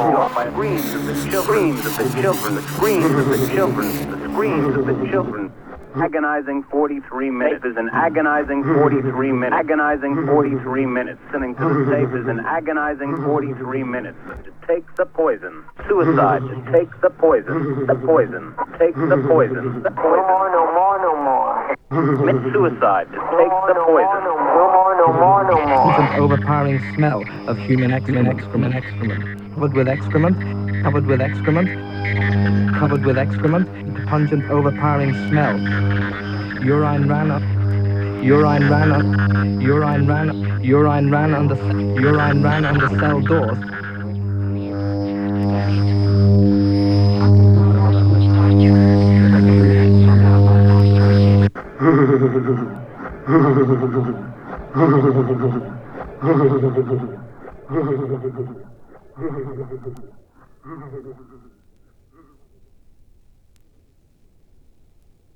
off by screams of the children, the screams of the children, the screams of the children. Agonizing 43 minutes is an agonizing 43 minutes. Agonizing 43 minutes. Listening to the tape is an agonizing 43 minutes. To take the poison. Suicide. To take the poison. The poison. Take the poison. The poison. No more. Commit suicide. To take the poison. No more. An overpowering smell of human excrement. Covered with excrement. The pungent, overpowering smell. Urine ran on the cell doors.